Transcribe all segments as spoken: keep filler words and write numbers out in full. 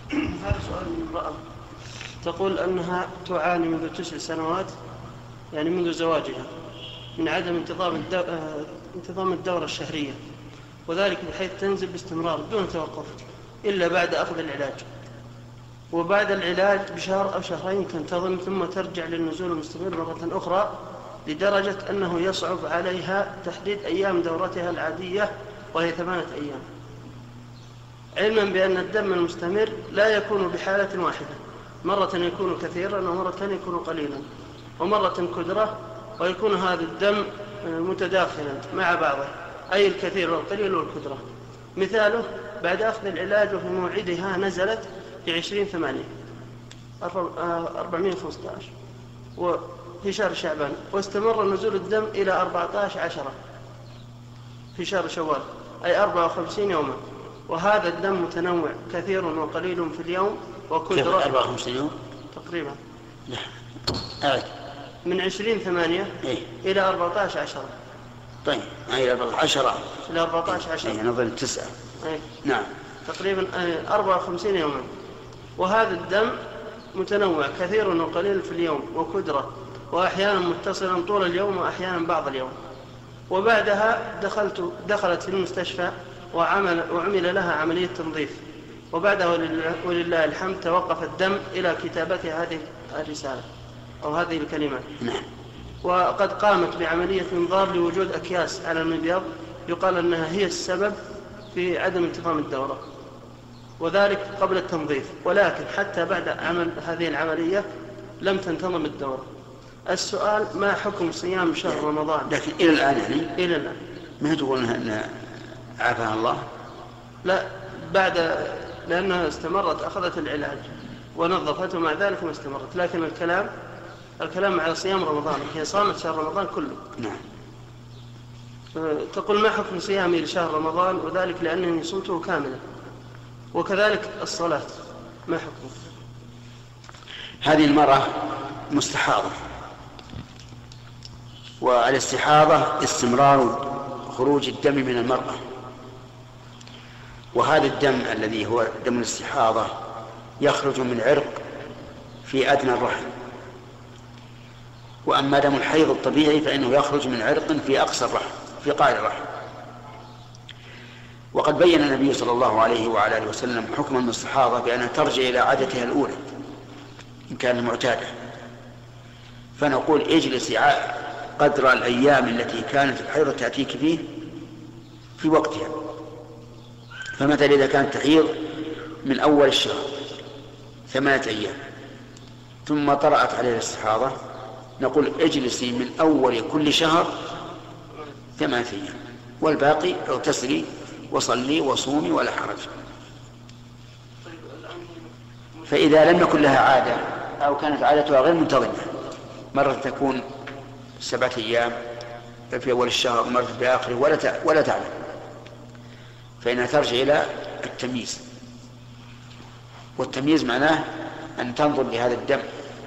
هذا سؤال من امرأة تقول أنها تعاني منذ تسع سنوات، يعني منذ زواجها، من عدم انتظام الدو... انتظام الدورة الشهرية، وذلك بحيث تنزل باستمرار دون توقف إلا بعد أخذ العلاج، وبعد العلاج بشهر أو شهرين تنتظم ثم ترجع للنزول المستمر مرة أخرى، لدرجة أنه يصعب عليها تحديد أيام دورتها العادية وهي ثمانية أيام، علما بأن الدم المستمر لا يكون بحالة واحدة، مرة يكون كثيرا ومرة يكون قليلا ومرة كدرة، ويكون هذا الدم متداخلا مع بعضه، أي الكثير والقليل والكدرة. مثاله بعد أخذ العلاج وفي موعدها نزلت في عشرين ثمانية أربعمائة وخمسة عشر وفي شهر شعبان، واستمر نزول الدم إلى أربعة عشر عشرة في شهر شوال، أي أربعة وخمسين يوما، وهذا الدم متنوع كثير وقليل في اليوم وكدرة. أربعة وخمسين يوم تقريبا. أعد. من عشرين ثمانية إيه؟ إلى أربعة عشر عشرة. طيب إلى أربعة عشر إلى أربعة عشر عشرة. أي نظل تسعة. أي. نعم. تقريبا أربعة وخمسين يوما، وهذا الدم متنوع كثير وقليل في اليوم وكدرة، وأحيانا متصلا طول اليوم وأحيانا بعض اليوم. وبعدها دخلت دخلت في المستشفى وعمل وعمل لها عملية تنظيف، وبعدها ولله, ولله الحمد توقف الدم إلى كتابة هذه الرسالة أو هذه الكلمات. نعم. وقد قامت بعملية انظار لوجود أكياس على المبيض يقال أنها هي السبب في عدم انتظام الدورة، وذلك قبل التنظيف، ولكن حتى بعد عمل هذه العملية لم تنتظم الدورة. السؤال: ما حكم صيام شهر رمضان؟ لكن إلى الآن يعني إلى الآن ما تقول أن عافاها الله؟ لا، بعد لأنها استمرت أخذت العلاج ونظفته، مع ذلك ما استمرت، لكن الكلام الكلام على صيام رمضان، هي صامت شهر رمضان كله. نعم. تقول: ما حكم صيامي لشهر رمضان؟ وذلك لأنني صمته كاملا. وكذلك الصلاة، ما حكمه؟ هذه المرأة مستحاضة، والاستحاضة استمرار خروج الدم من المرأة، وهذا الدم الذي هو دم الاستحاضة يخرج من عرق في أدنى الرحم، وأما دم الحيض الطبيعي فإنه يخرج من عرق في أقصى الرحم في قاع الرحم. وقد بين النبي صلى الله عليه وعلى آله وسلم حكم المستحاضة بأنها ترجع إلى عادتها الأولى إن كانت معتادة، فنقول: اجلسي قدر الأيام التي كانت الحيض تأتيك فيه في وقتها. فمثلا إذا كانت تحيض من أول الشهر ثمانية أيام ثم طرأت عليها الاستحاضة، نقول: اجلسي من أول كل شهر ثمانية أيام، والباقي اغتسلي وصلي وصومي ولا حرج. فإذا لم يكن لها عادة أو كانت عادتها غير منتظمة، مرة تكون سبعة أيام في أول الشهر ومرة في آخره ولا ولا تعلم، فإنها ترجع إلى التمييز. والتمييز معناه أن تنظر لهذا الدم،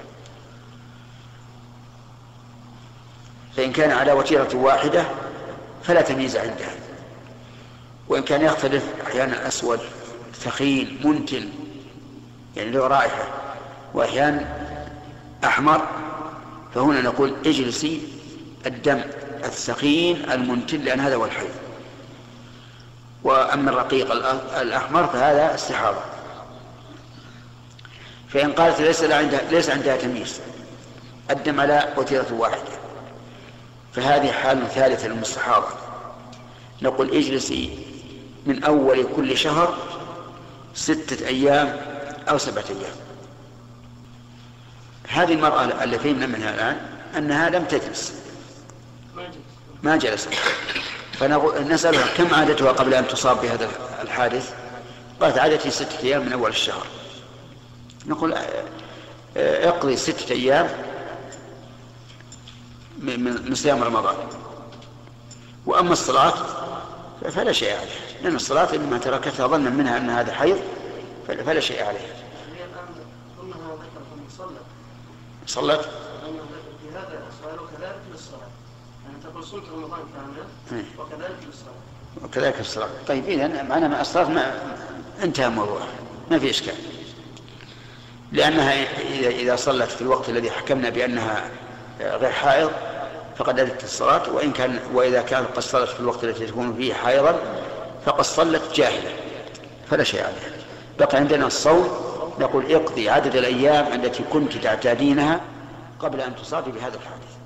فإن كان على وتيرة واحدة فلا تمييز عندها، وإن كان يختلف أحيانا أسود ثخين منتن يعني له رائحة، وأحيانا أحمر، فهنا نقول: اجلسي الدم الثخين المنتن، لأن هذا هو الحيض. وأما الرقيق الأحمر فهذا استحاضة. فإن قالت ليس عندها, ليس عندها تمييز، الدم على وتيرة واحدة، فهذه حال ثالثة للمستحاضة، نقول: اجلسي من أول كل شهر ستة أيام أو سبعة أيام. هذه المرأة التي فهمنا منها الآن أنها لم تجلس، ما جلست، فنسألها: كم عادتها قبل أن تصاب بهذا الحادث؟ قالت: عادتي ستة أيام من أول الشهر. نقول: اقضي ستة أيام من صيام رمضان. وأما الصلاة فلا شيء عليها، لأن الصلاة إنما تركتها ظنا منها أن هذا حيض فلا شيء عليها. صلت في هذا السؤال وكذلك للصلاة، يعني تقول: صمت رمضان كاملا وكذلك للصلاة. وكذلك الصلاة. طيب إذن معنا مع الصلاة ما انتهى الموضوع، ما في إشكال. لأنها إذا صلت في الوقت الذي حكمنا بأنها غير حائض فقد أدت الصلاة، وإن كان وإذا كانت قد صلت في الوقت الذي تكون فيه حائضا فقد صلت جاهلة فلا شيء عليها. بقى عندنا الصوم، نقول اقضي عدد الأيام التي كنت تعتادينها قبل أن تصابي بهذا الحادث.